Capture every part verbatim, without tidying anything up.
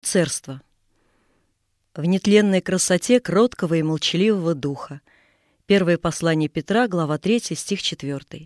Офицерство. В нетленной красоте кроткого и молчаливого духа. Первое послание Петра, глава третья, стих четвёртый.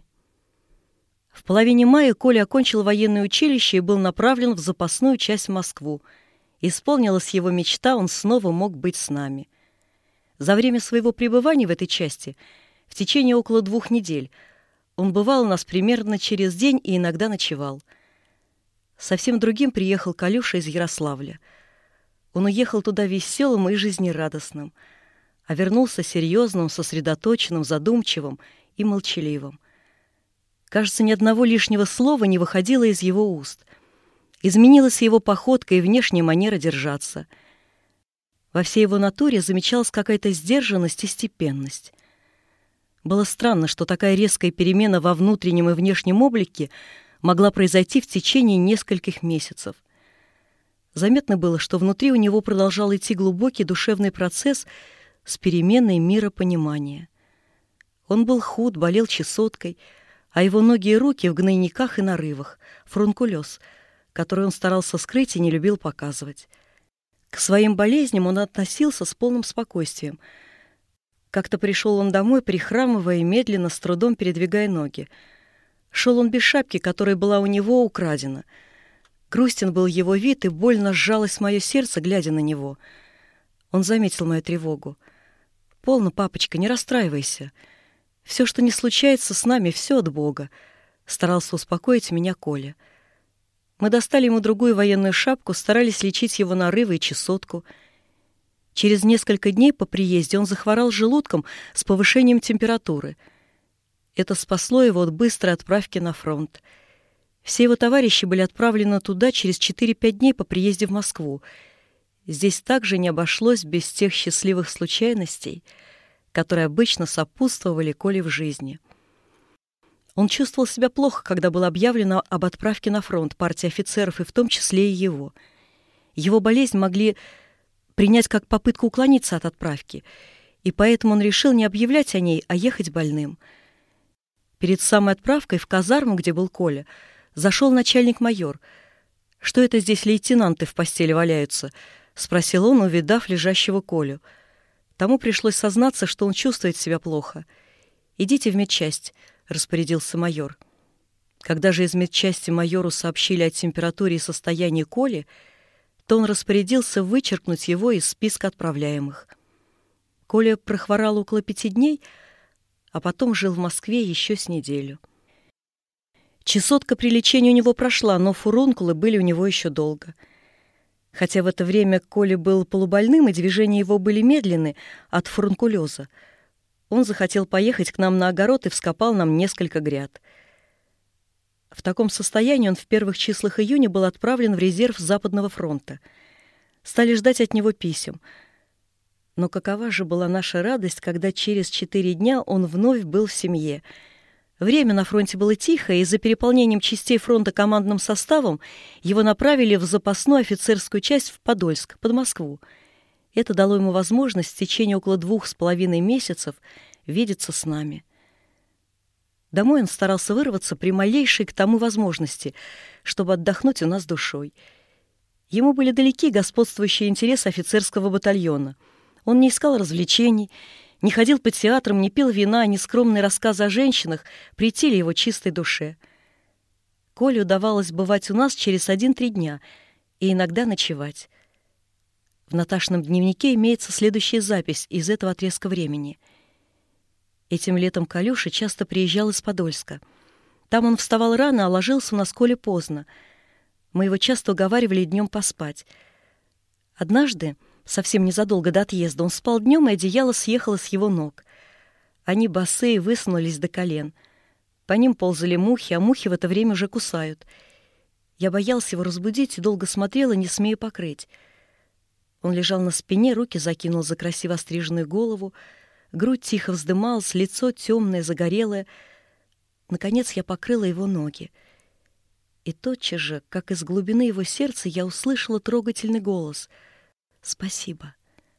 В половине мая Коля окончил военное училище и был направлен в запасную часть в Москву. Исполнилась его мечта, он снова мог быть с нами. За время своего пребывания в этой части, в течение около двух недель, он бывал у нас примерно через день и иногда ночевал. Совсем другим приехал Колюша из Ярославля. Он уехал туда веселым и жизнерадостным, а вернулся серьезным, сосредоточенным, задумчивым и молчаливым. Кажется, ни одного лишнего слова не выходило из его уст. Изменилась его походка и внешняя манера держаться. Во всей его натуре замечалась какая-то сдержанность и степенность. Было странно, что такая резкая перемена во внутреннем и внешнем облике могла произойти в течение нескольких месяцев. Заметно было, что внутри у него продолжал идти глубокий душевный процесс с переменой миропонимания. Он был худ, болел чесоткой, а его ноги и руки в гнойниках и нарывах, фурункулез, который он старался скрыть и не любил показывать. К своим болезням он относился с полным спокойствием. Как-то пришел он домой, прихрамывая и медленно, с трудом передвигая ноги. Шел он без шапки, которая была у него украдена. Грустен был его вид, и больно сжалось мое сердце, глядя на него. Он заметил мою тревогу. «Полно, папочка, не расстраивайся. Все, что не случается с нами, все от Бога», — старался успокоить меня Коля. Мы достали ему другую военную шапку, старались лечить его нарывы и чесотку. Через несколько дней по приезде он захворал желудком с повышением температуры. Это спасло его от быстрой отправки на фронт. Все его товарищи были отправлены туда через четыре-пять дней по приезде в Москву. Здесь также не обошлось без тех счастливых случайностей, которые обычно сопутствовали Коле в жизни. Он чувствовал себя плохо, когда было объявлено об отправке на фронт партии офицеров, и в том числе и его. Его болезнь могли принять как попытку уклониться от отправки, и поэтому он решил не объявлять о ней, а ехать больным. Перед самой отправкой в казарму, где был Коля, зашел начальник-майор. «Что это здесь лейтенанты в постели валяются?» — спросил он, увидав лежащего Колю. Тому пришлось сознаться, что он чувствует себя плохо. «Идите в медчасть», — распорядился майор. Когда же из медчасти майору сообщили о температуре и состоянии Коли, то он распорядился вычеркнуть его из списка отправляемых. Коля прохворал около пяти дней, а потом жил в Москве еще с неделю. Чесотка при лечении у него прошла, но фурункулы были у него еще долго. Хотя в это время Коля был полубольным, и движения его были медленны от фурункулеза, он захотел поехать к нам на огород и вскопал нам несколько гряд. В таком состоянии он в первых числах июня был отправлен в резерв Западного фронта. Стали ждать от него писем. Но какова же была наша радость, когда через четыре дня он вновь был в семье. Время на фронте было тихо, и за переполнением частей фронта командным составом его направили в запасную офицерскую часть в Подольск, под Москву. Это дало ему возможность в течение около двух с половиной месяцев видеться с нами. Домой он старался вырваться при малейшей к тому возможности, чтобы отдохнуть у нас душой. Ему были далеки господствующие интересы офицерского батальона. Он не искал развлечений, не ходил по театрам, не пил вина, ни скромные рассказы о женщинах претили его чистой душе. Коле удавалось бывать у нас через один-три дня и иногда ночевать. В Наташином дневнике имеется следующая запись из этого отрезка времени. Этим летом Колюша часто приезжал из Подольска. Там он вставал рано, а ложился у нас Коля поздно. Мы его часто уговаривали днем поспать. Однажды, совсем незадолго до отъезда, он спал днем, и одеяло съехало с его ног. Они босые высунулись до колен. По ним ползали мухи, а мухи в это время уже кусают. Я боялся его разбудить и долго смотрела, не смея покрыть. Он лежал на спине, руки закинул за красиво остриженную голову, грудь тихо вздымалась, лицо темное, загорелое. Наконец я покрыла его ноги. И тотчас же, как из глубины его сердца, я услышала трогательный голос: «Спасибо».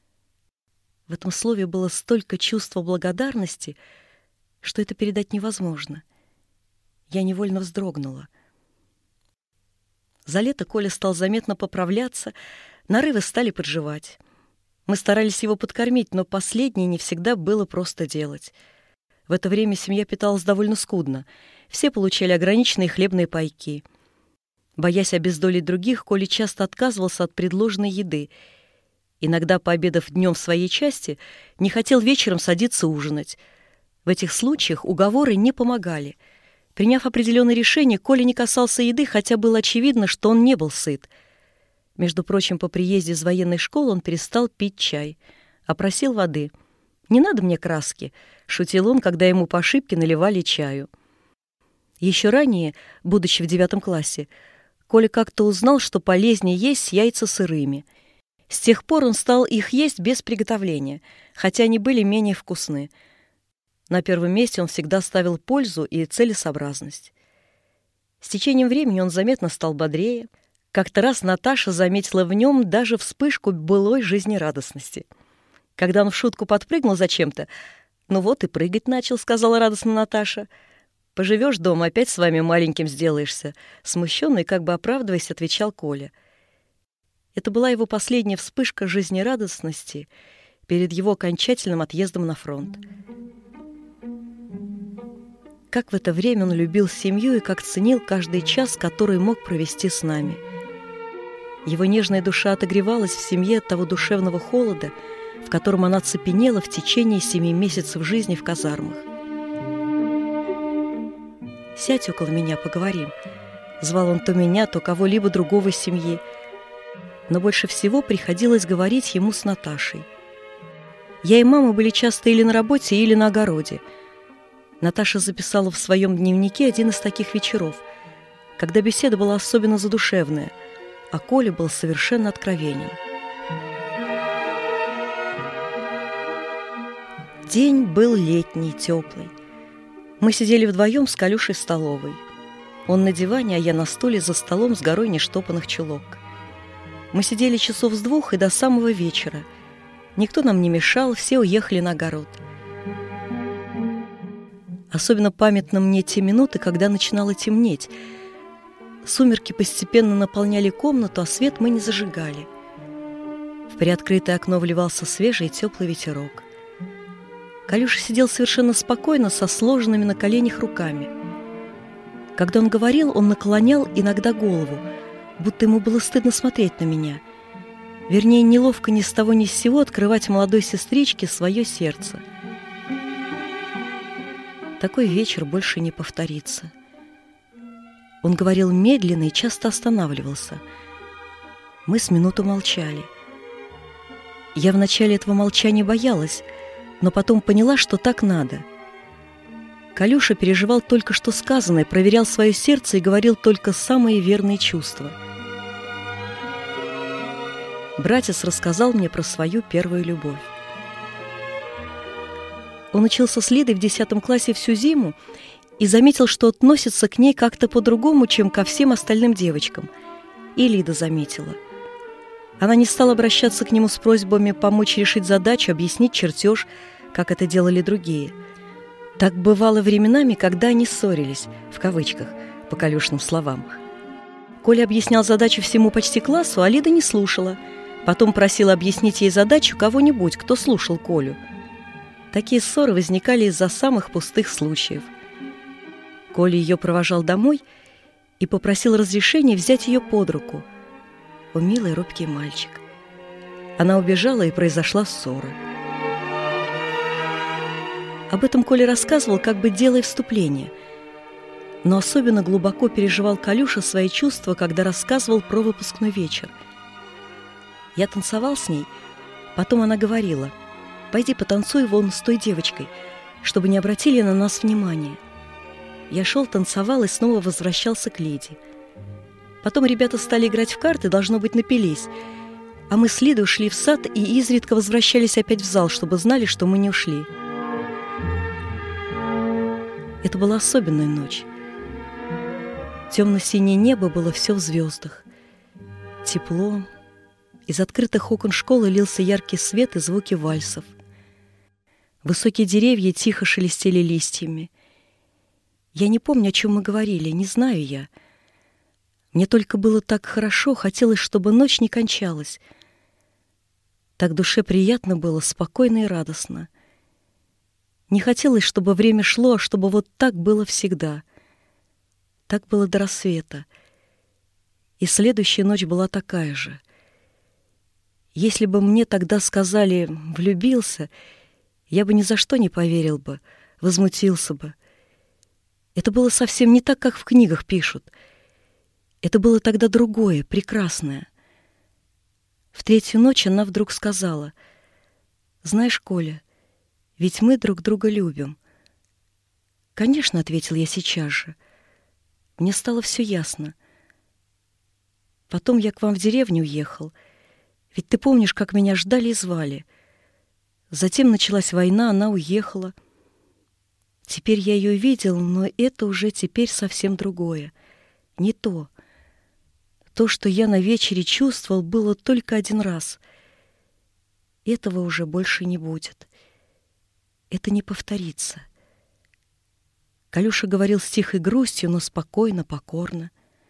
В этом слове было столько чувства благодарности, что это передать невозможно. Я невольно вздрогнула. За лето Коля стал заметно поправляться, нарывы стали подживать. Мы старались его подкормить, но последнее не всегда было просто делать. В это время семья питалась довольно скудно. Все получали ограниченные хлебные пайки. Боясь обездолить других, Коля часто отказывался от предложенной еды. Иногда, пообедав днем в своей части, не хотел вечером садиться ужинать. В этих случаях уговоры не помогали. Приняв определенное решение, Коля не касался еды, хотя было очевидно, что он не был сыт. Между прочим, по приезде из военной школы он перестал пить чай, а просил воды. «Не надо мне краски», — шутил он, когда ему по ошибке наливали чаю. Еще ранее, будучи в девятом классе, Коля как-то узнал, что полезнее есть яйца сырыми. С тех пор он стал их есть без приготовления, хотя они были менее вкусны. На первом месте он всегда ставил пользу и целесообразность. С течением времени он заметно стал бодрее. Как-то раз Наташа заметила в нем даже вспышку былой жизнерадостности. Когда он в шутку подпрыгнул зачем-то, «Ну вот и прыгать начал», — сказала радостно Наташа. «Поживешь дома, опять с вами маленьким сделаешься», — смущенно и как бы оправдываясь, отвечал Коля. Это была его последняя вспышка жизнерадостности перед его окончательным отъездом на фронт. Как в это время он любил семью и как ценил каждый час, который мог провести с нами. Его нежная душа отогревалась в семье от того душевного холода, в котором она цепенела в течение семи месяцев жизни в казармах. «Сядь около меня, поговорим», — звал он то меня, то кого-либо другого из семьи. Но больше всего приходилось говорить ему с Наташей. Я и мама были часто или на работе, или на огороде. Наташа записала в своем дневнике один из таких вечеров, когда беседа была особенно задушевная, а Коля был совершенно откровенен. День был летний, теплый. Мы сидели вдвоем с Колюшей в столовой. Он на диване, а я на стуле за столом с горой нештопанных чулок. Мы сидели часов с двух и до самого вечера. Никто нам не мешал, все уехали на огород. Особенно памятны мне те минуты, когда начинало темнеть. Сумерки постепенно наполняли комнату, а свет мы не зажигали. В приоткрытое окно вливался свежий и теплый ветерок. Колюша сидел совершенно спокойно, со сложенными на коленях руками. Когда он говорил, он наклонял иногда голову, будто ему было стыдно смотреть на меня. Вернее, неловко ни с того ни с сего открывать молодой сестричке свое сердце. Такой вечер больше не повторится. Он говорил медленно и часто останавливался. Мы с минуту молчали. Я в начале этого молчания боялась, но потом поняла, что так надо. Колюша переживал только что сказанное, проверял свое сердце и говорил только самые верные чувства. Братец рассказал мне про свою первую любовь. Он учился с Лидой в десятом классе всю зиму и заметил, что относится к ней как-то по-другому, чем ко всем остальным девочкам. И Лида заметила. Она не стала обращаться к нему с просьбами помочь решить задачу, объяснить чертеж, как это делали другие. Так бывало временами, когда они ссорились, в кавычках, по Колюшиным словам. Коля объяснял задачу всему почти классу, а Лида не слушала. Потом просила объяснить ей задачу кого-нибудь, кто слушал Колю. Такие ссоры возникали из-за самых пустых случаев. Коля ее провожал домой и попросил разрешения взять ее под руку. О, милый робкий мальчик. Она убежала, и произошла ссора. Об этом Коля рассказывал, как бы делая вступление. Но особенно глубоко переживал Колюша свои чувства, когда рассказывал про выпускной вечер. Я танцевал с ней, потом она говорила: «Пойди потанцуй вон с той девочкой, чтобы не обратили на нас внимания». Я шел, танцевал и снова возвращался к Лиде. Потом ребята стали играть в карты, должно быть, напились, а мы с Лидой ушли в сад и изредка возвращались опять в зал, чтобы знали, что мы не ушли. Это была особенная ночь. Темно-синее небо было все в звездах. Тепло. Из открытых окон школы лился яркий свет и звуки вальсов. Высокие деревья тихо шелестели листьями. Я не помню, о чем мы говорили, не знаю я. Мне только было так хорошо, хотелось, чтобы ночь не кончалась. Так душе приятно было, спокойно и радостно. Не хотелось, чтобы время шло, а чтобы вот так было всегда. Так было до рассвета. И следующая ночь была такая же. Если бы мне тогда сказали «влюбился», я бы ни за что не поверил бы, возмутился бы. Это было совсем не так, как в книгах пишут. Это было тогда другое, прекрасное. В третью ночь она вдруг сказала: «Знаешь, Коля, ведь мы друг друга любим». «Конечно», — ответил я сейчас же. Мне стало все ясно. Потом я к вам в деревню уехал. Ведь ты помнишь, как меня ждали и звали. Затем началась война, она уехала. Теперь я ее видел, но это уже теперь совсем другое. Не то. То, что я на вечере чувствовал, было только один раз. Этого уже больше не будет. Это не повторится. Калюша говорил с тихой грустью, но спокойно, покорно.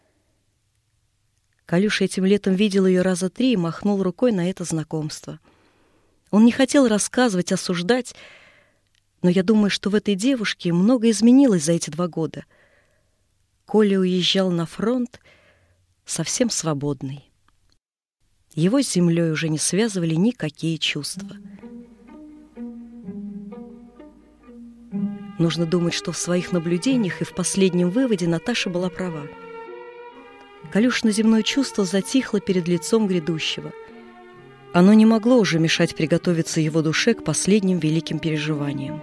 Калюша этим летом видел ее раза три и махнул рукой на это знакомство. Он не хотел рассказывать, осуждать, но я думаю, что в этой девушке много изменилось за эти два года. Коля уезжал на фронт совсем свободный. Его с землей уже не связывали никакие чувства. Нужно думать, что в своих наблюдениях и в последнем выводе Наташа была права. Калюшина земное чувство затихло перед лицом грядущего. Оно не могло уже мешать приготовиться его душе к последним великим переживаниям.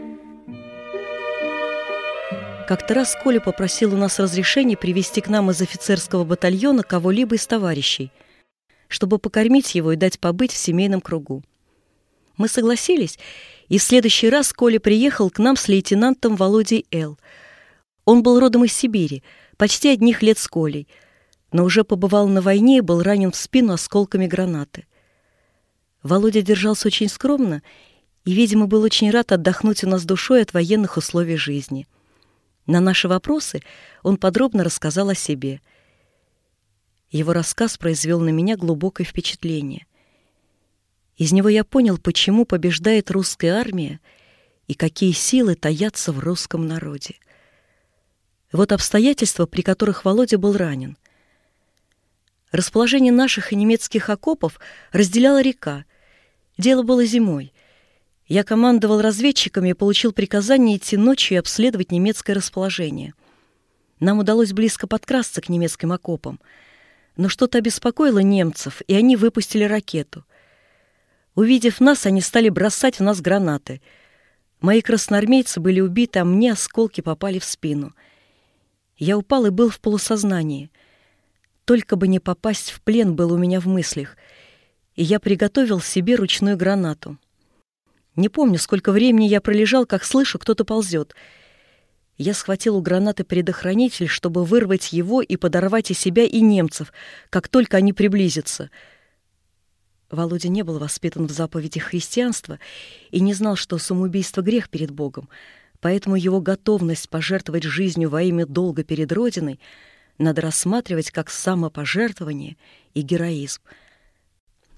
Как-то раз Коля попросил у нас разрешения привезти к нам из офицерского батальона кого-либо из товарищей, чтобы покормить его и дать побыть в семейном кругу. Мы согласились, и в следующий раз Коля приехал к нам с лейтенантом Володей Л. Он был родом из Сибири, почти одних лет с Колей, но уже побывал на войне и был ранен в спину осколками гранаты. Володя держался очень скромно и, видимо, был очень рад отдохнуть у нас душой от военных условий жизни. На наши вопросы он подробно рассказал о себе. Его рассказ произвел на меня глубокое впечатление. Из него я понял, почему побеждает русская армия и какие силы таятся в русском народе. Вот обстоятельства, при которых Володя был ранен. Расположение наших и немецких окопов разделяла река. Дело было зимой. Я командовал разведчиками и получил приказание идти ночью и обследовать немецкое расположение. Нам удалось близко подкрасться к немецким окопам, но что-то обеспокоило немцев, и они выпустили ракету. Увидев нас, они стали бросать в нас гранаты. Мои красноармейцы были убиты, а мне осколки попали в спину. Я упал и был в полусознании. Только бы не попасть в плен было у меня в мыслях, и я приготовил себе ручную гранату. Не помню, сколько времени я пролежал, как слышу, кто-то ползет. Я схватил у гранаты предохранитель, чтобы вырвать его и подорвать и себя, и немцев, как только они приблизятся. Володя не был воспитан в заповедях христианства и не знал, что самоубийство — грех перед Богом, поэтому его готовность пожертвовать жизнью во имя долга перед Родиной надо рассматривать как самопожертвование и героизм —